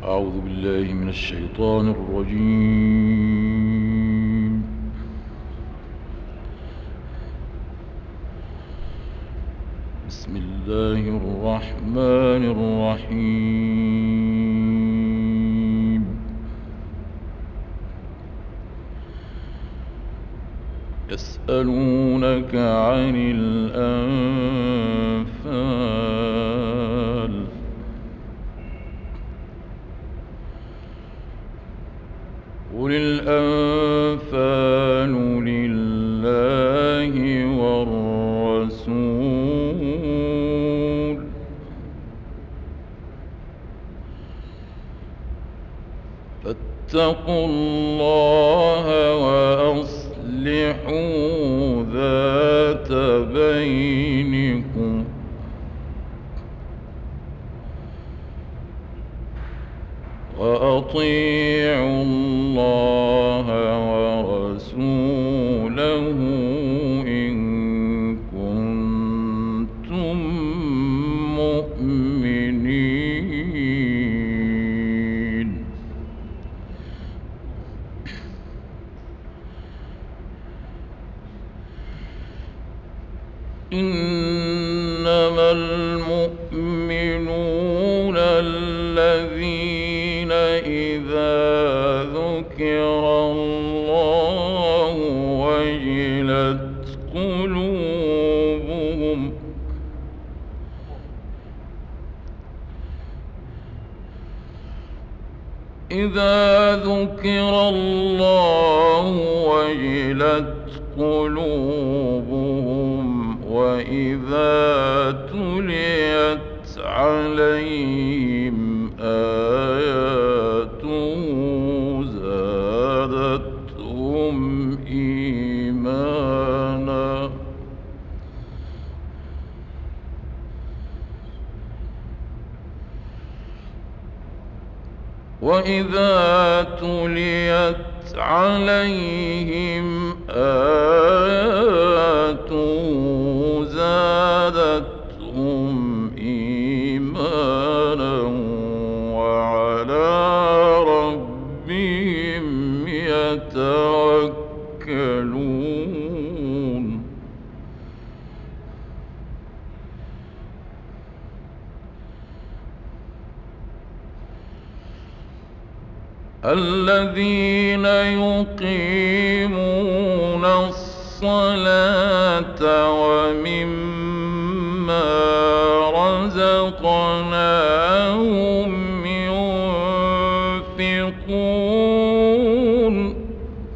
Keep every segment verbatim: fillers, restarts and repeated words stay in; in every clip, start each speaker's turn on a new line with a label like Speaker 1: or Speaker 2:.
Speaker 1: أعوذ بالله من الشيطان الرجيم. بسم الله الرحمن الرحيم. يسألونك عن الأنفال قل الأنفال لله والرسول فاتقوا الله وأصلحوا ذات بينكم وأطيعوا الله ورسوله إن كنتم مؤمنين. إنما المؤمنون الذين إذا ذكر الله وجلت قلوبهم إذا ذكر الله وجلت قلوبهم وإذا تليت عليهم آياته زادتهم إيمانا وإذا تليت عليهم آياته زادتهم إيمانا وعلى ربهم يتوكلون. الذين يقيمون الصلاة ومما رزقناهم ينفقون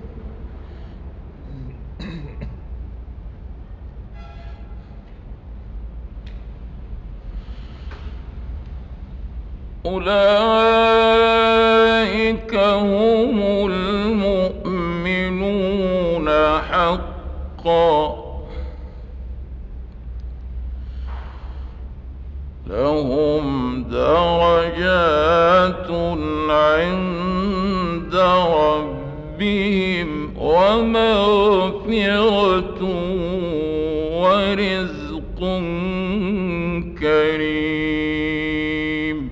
Speaker 1: أولئك هم المؤمنون حقا لهم درجات عند ربهم ومغفرة ورزق كريم.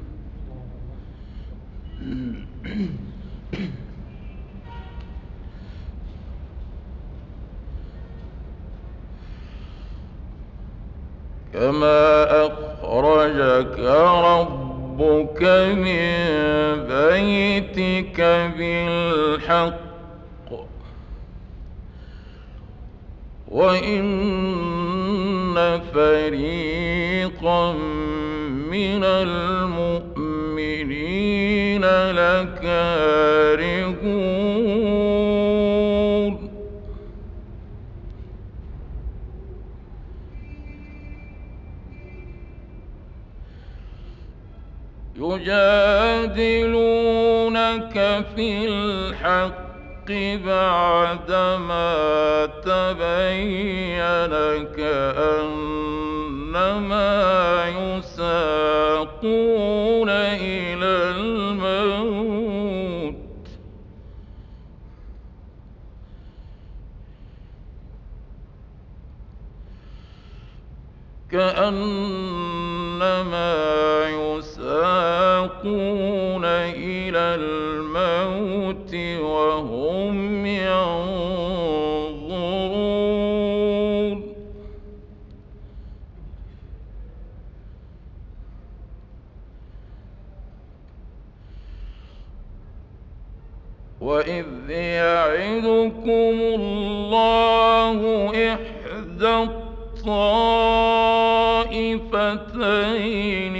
Speaker 1: كما أخرجك ربك من بيتك بالحق وإن فريقا من المؤمنين لكارهون. يجادلونك في الحق بعدما تبين كأنما يساقون إلى الموت كأنما يساقون يساقون إلى الموت وهم ينظرون وإذ يعدكم الله إحدى الطائفتين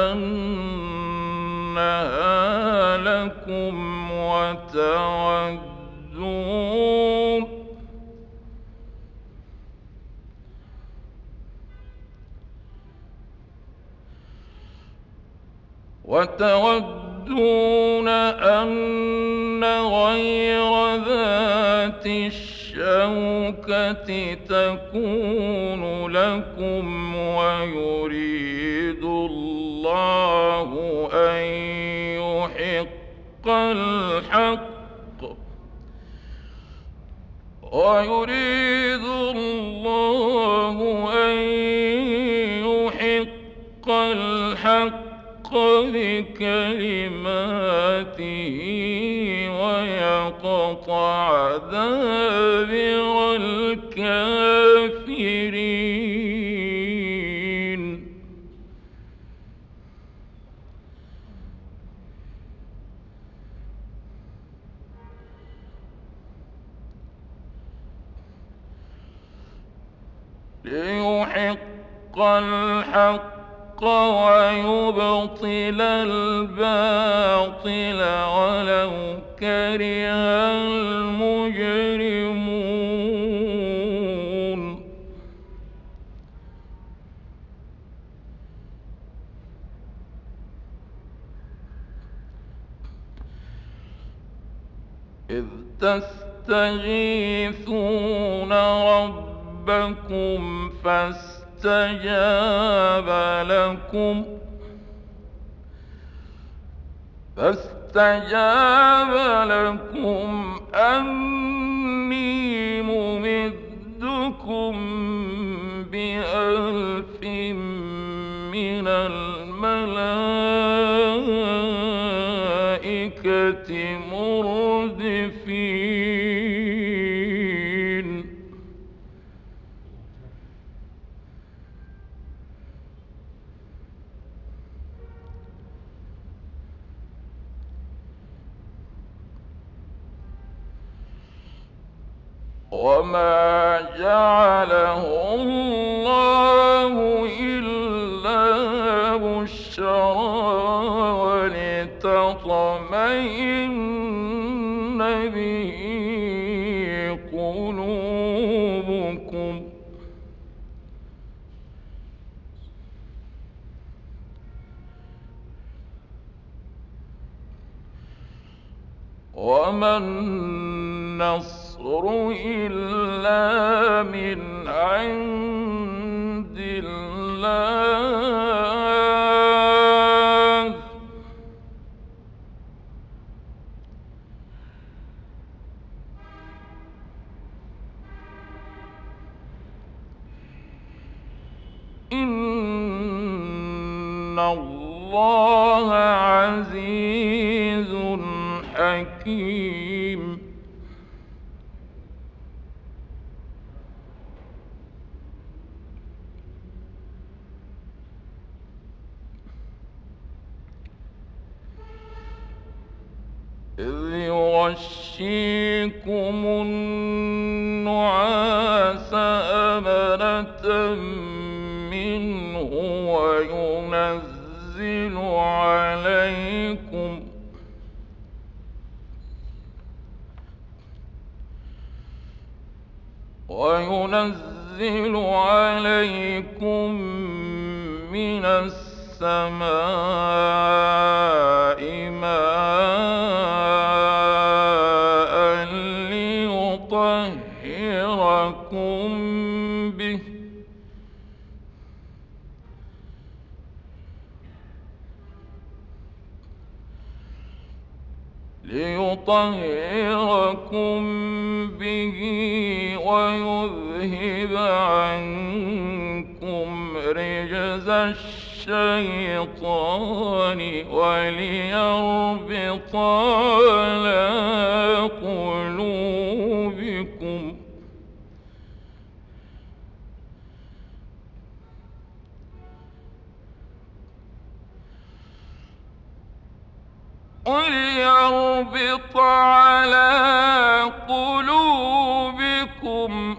Speaker 1: أنها لكم وتودون وتودون أن غير ذات الشوكة تكون لكم ويريد الله أن يحق الحق ويريد الله أن يحق الحق بكلماته ويقطع دابر الكافرين ليحق الحق ويبطل الباطل ولو كره المجرمون إذ تستغيثون ربكم فاستغيثوا فاستجاب لكم فاستجاب لكم أني ممدكم بألف من الملائكة مردفين وما جعله الله إلا بشرى ولتطمئن به قلوبكم وما النصر إلا من عند الله إن الله عزيز حكيم إذ يغشيكم النعاس أمنة منه وينزل عليكم وينزل عليكم من السماء ماء ليطهركم به ليطهركم به ويذهب عنكم رجز الشيطان الشيطان وليربط على قلوبكم وليربط على قلوبكم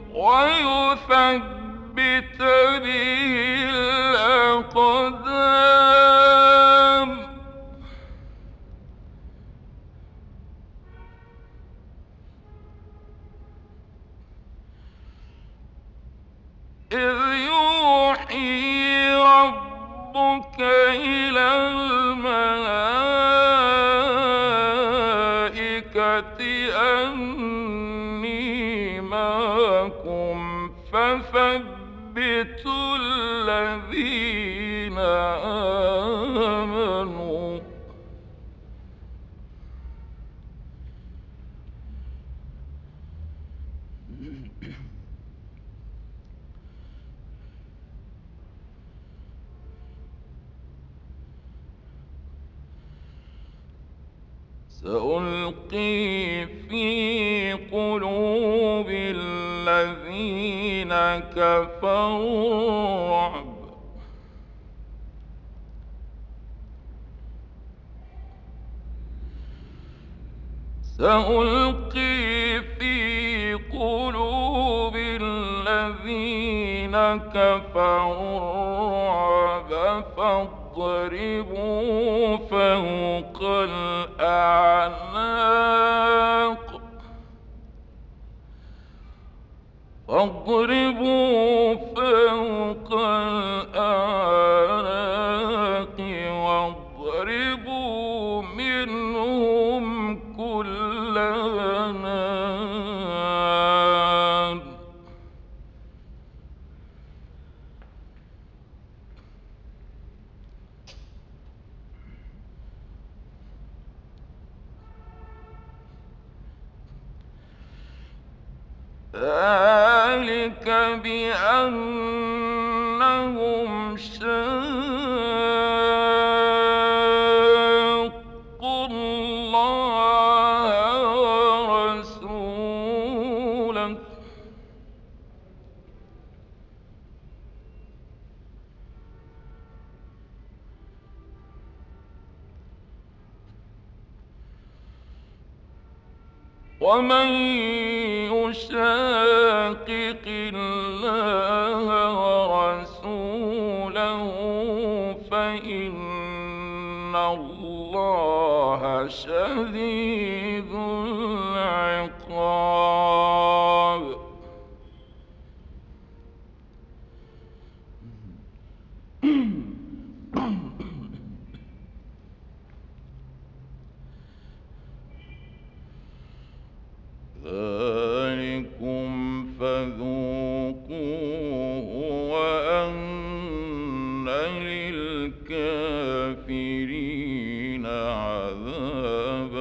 Speaker 1: ويثبت به الأقدام إذ يوحي ربك إلى الملائكة أني معكم فثبتوا الذين آمنوا سألقي في قلوب الذين كفروا الرعب سألقي في قلوب الذين كفروا الرعب فاضربوا فوق الأعناق فاضربوا فوق الأعناق واضربوا منهم كل بنان ذلك بأنهم شاقوا الله ورسوله ومن يشاقق الله ورسوله فإن الله شديد العقاب ذلكم فذوقوه وأن للكافرين عذاب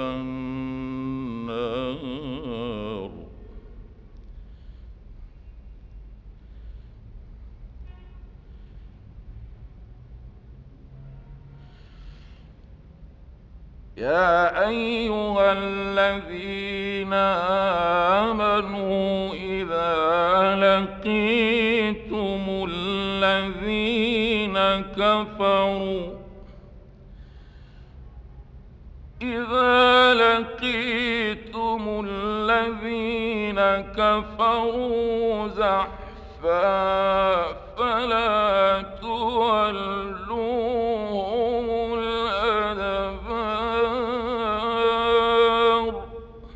Speaker 1: النار يا أيها الذين آمنوا إذا لقيتم الذين كفروا إذا لقيتم الذين كفروا زحفا فلا تولوهم الأدبار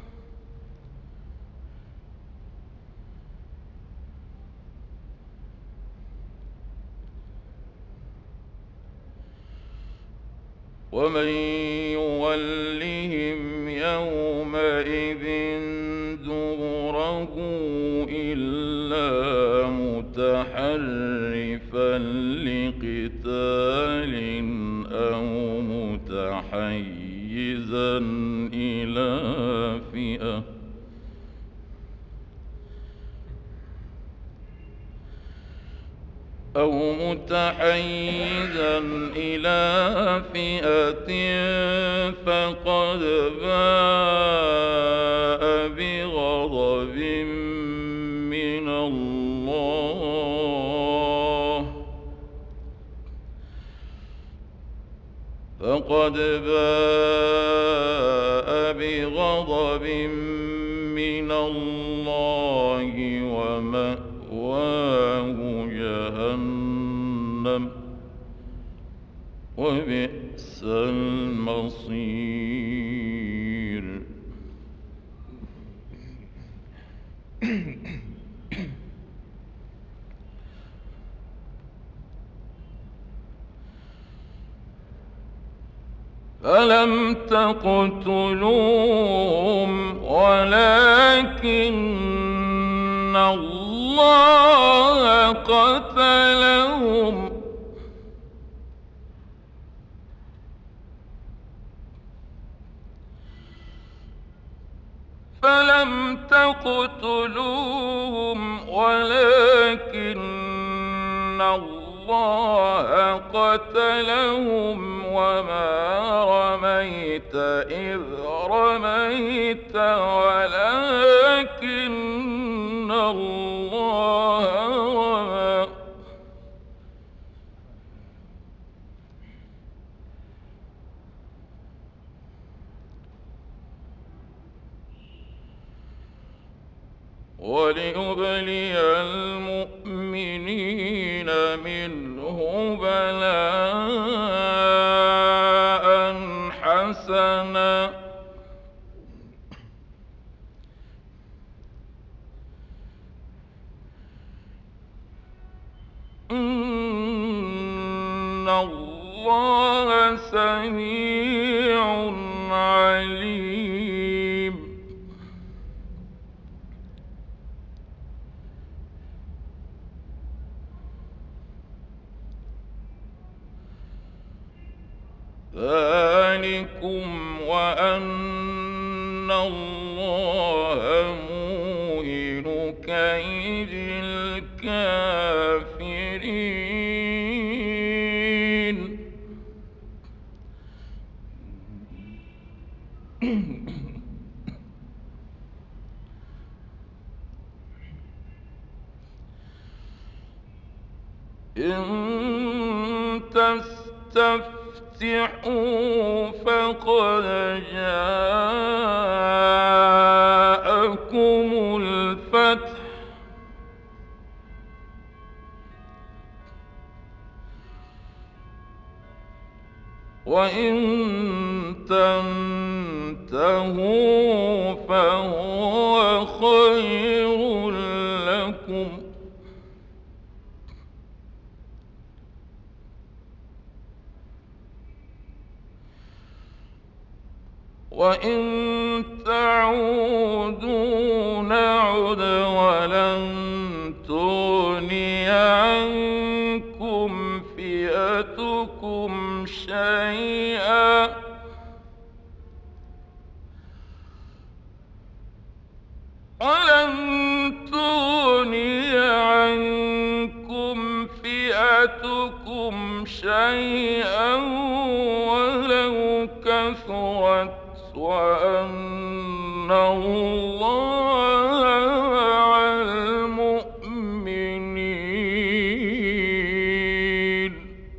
Speaker 1: ومن يولهم يومئذ دبره إلا متحرفا لقتال أو متحيزا إلى فئة أو متحيزا إلى فئة فقد باء بغضب من الله فقد باء بغضب من الله ومأواه جهنم وبئس المصير. فلم تقتلوهم ولكن الله قتلهم فلم تقتلوهم ولكن الله قتلهم وما رميت إذ رميت ولكن الله رمى وليبلي المؤمنين منه بلاء حسنا إن الله سميع عليم. ذلكم وأن الله موهن كيد الكافرين. إن تستفتحوا فقد جاءكم الفتح وإن تنتهوا فهو خير لكم وإن تعودوا نعد ولن تغني عنكم فئتكم شيئا ولن تغني عنكم فئتكم شيئا ولو كثرت وأن الله مع المؤمنين.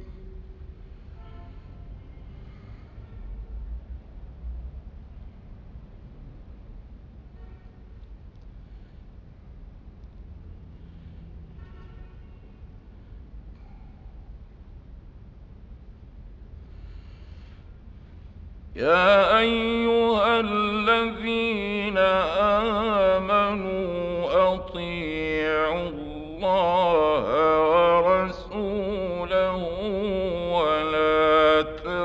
Speaker 1: يا أيها الذين آمنوا أطيعوا الله ورسوله ولا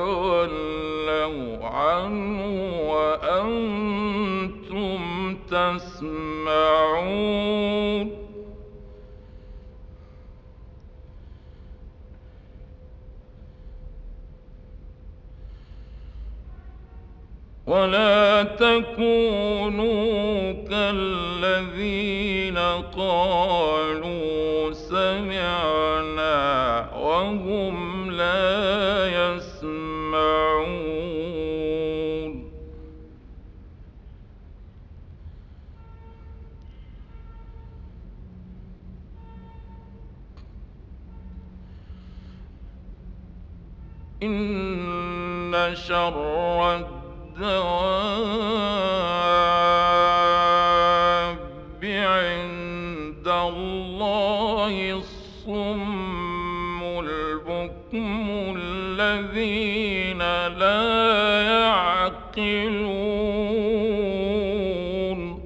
Speaker 1: تولوا عنه وأنتم تسمعون. ولا تكونوا كالذين قالوا سمعنا وهم لا يسمعون. إن شر الدواب عند الله الصم البكم الذين لا يعقلون.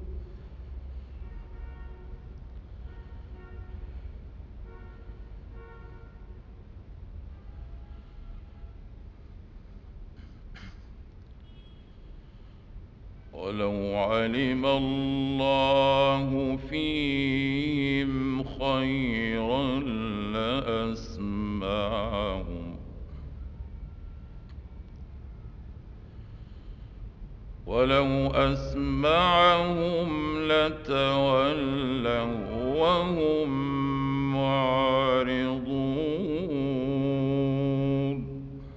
Speaker 1: ولو علم الله فيهم خيرا لأسمعهم ولو أسمعهم لتولوا وهم معرضون.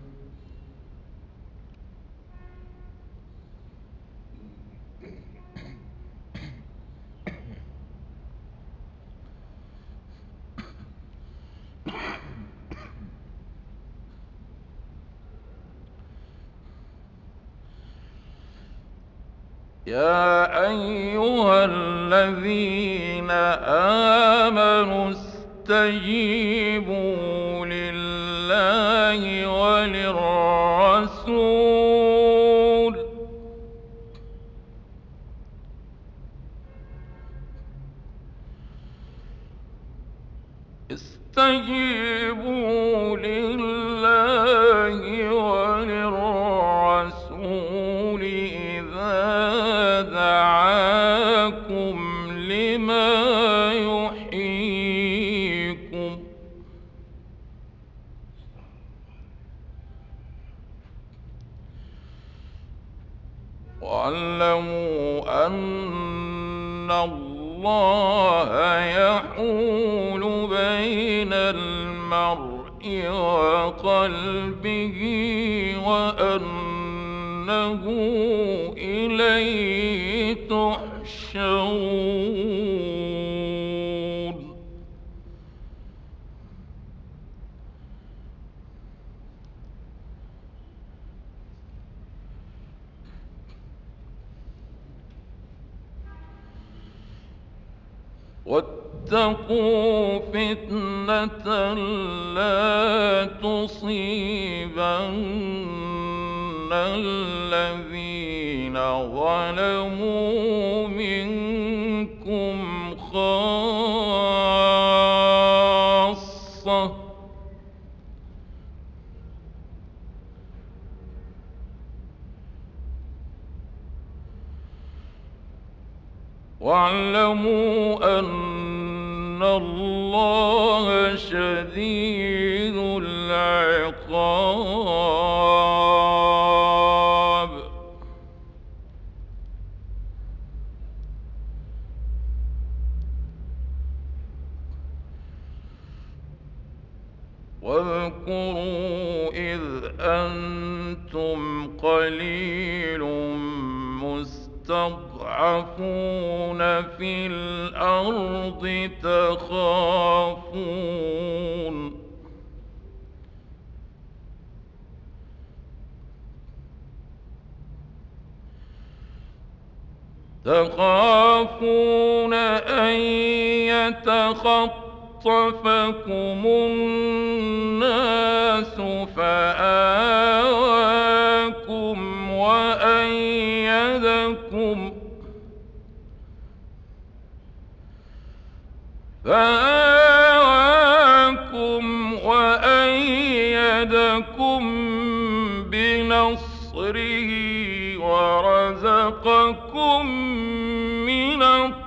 Speaker 1: يا أيها الذين آمنوا استجيبوا لله وللرسول استجيبوا لله وللرسول إذا دعاكم لما يحييكم واعلموا أن الله يحول بين المرء وقلبه وأنه إليه تحشرون. واتقوا فتنة لا تصيبن الذين ظلموا منكم خاصة واعلموا أن الله شديد العقاب. واذكروا إذ أنتم قليل مستضعفون في الأرض تخافون تخافون أن يتخطفكم الناس فآواكم وأيدكم فآواكم وأيدكم بنصره ورزقكم من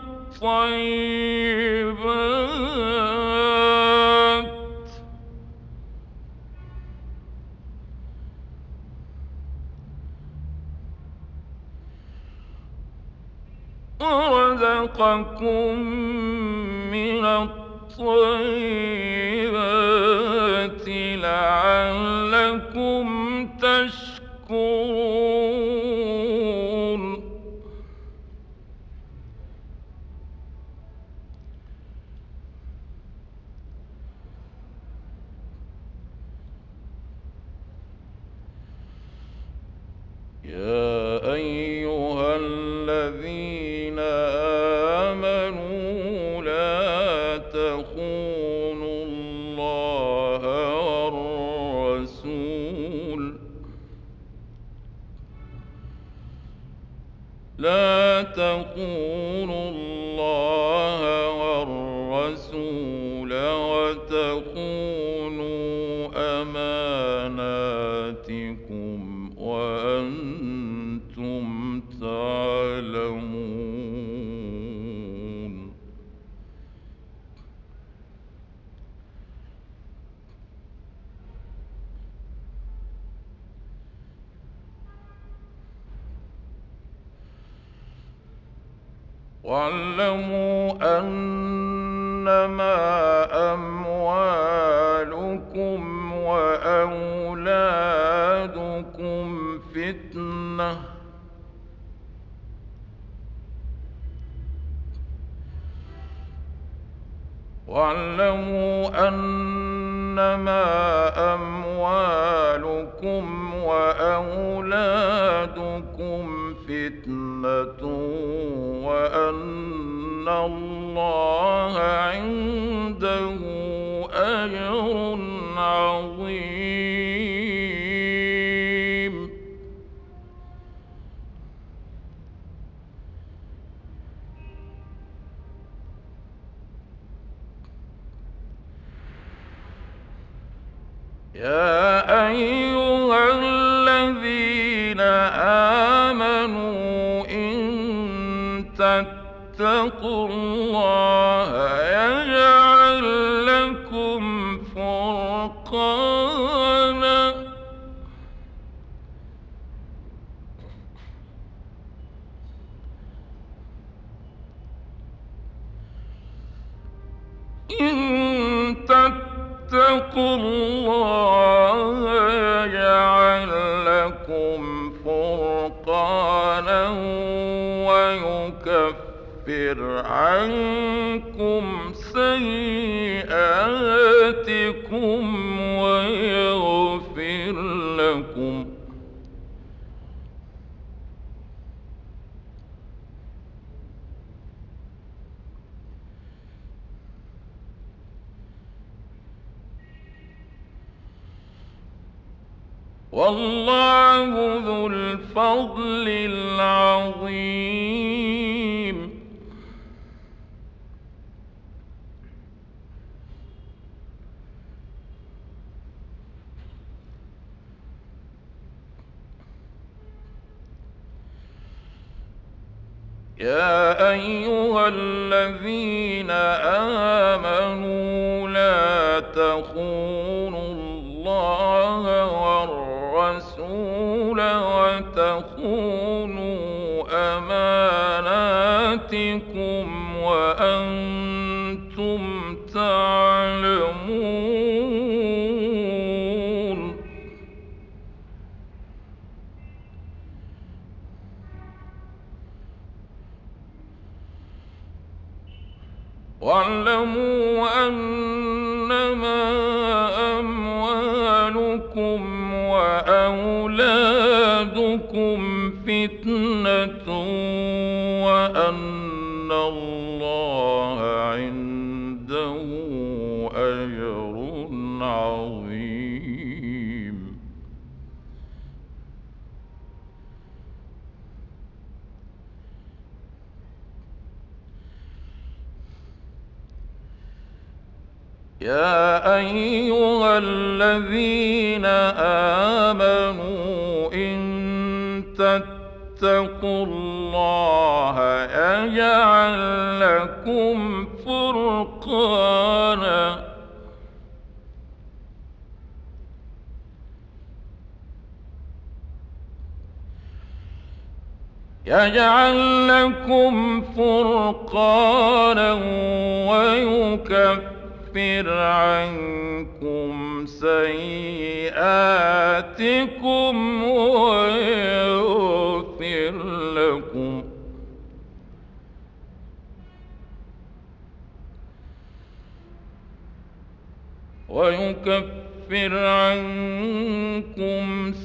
Speaker 1: الطيبات ورزقكم من الطيبات الطيبات لعلكم تشكرون يا أيها الذين آمنوا لا تخونوا الله والرسول لا تخونوا الله والرسول وتخونوا أماناتكم وأنتم تعلمون واعلموا أنما أموالكم وأولادكم فتنة واعلموا أنما أموالكم وأولادكم فتنة وأن الله عنده أجر عظيم يا أيها الذين آمنوا إن تتقوا الله يجعل لكم فرقانا إن تتقوا الله يجعل لكم فرقانا ويكفر عنكم سيئاتكم ويغفر لكم والله ذو الفضل العظيم يا أيها الذين آمنوا لا تخونوا الله والرسول وتخونوا أماناتكم وأنتم تعلمون واعلموا أنما أموالكم وأولادكم فتنة وأن الله عنده أجر عظيم يا أيها الذين آمنوا إن تتقوا الله يجعل لكم فرقانا يجعل لكم فرقانا ويكفر ويكفر عنكم سيئاتكم ويغفر لكم ويكفر عنكم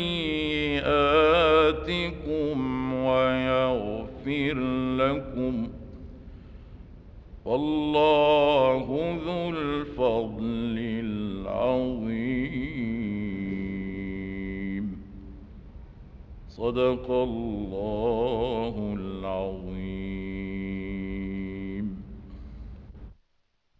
Speaker 1: سيئاتكم ويغفر لكم والله ذو الفضل العظيم. صدق الله العظيم.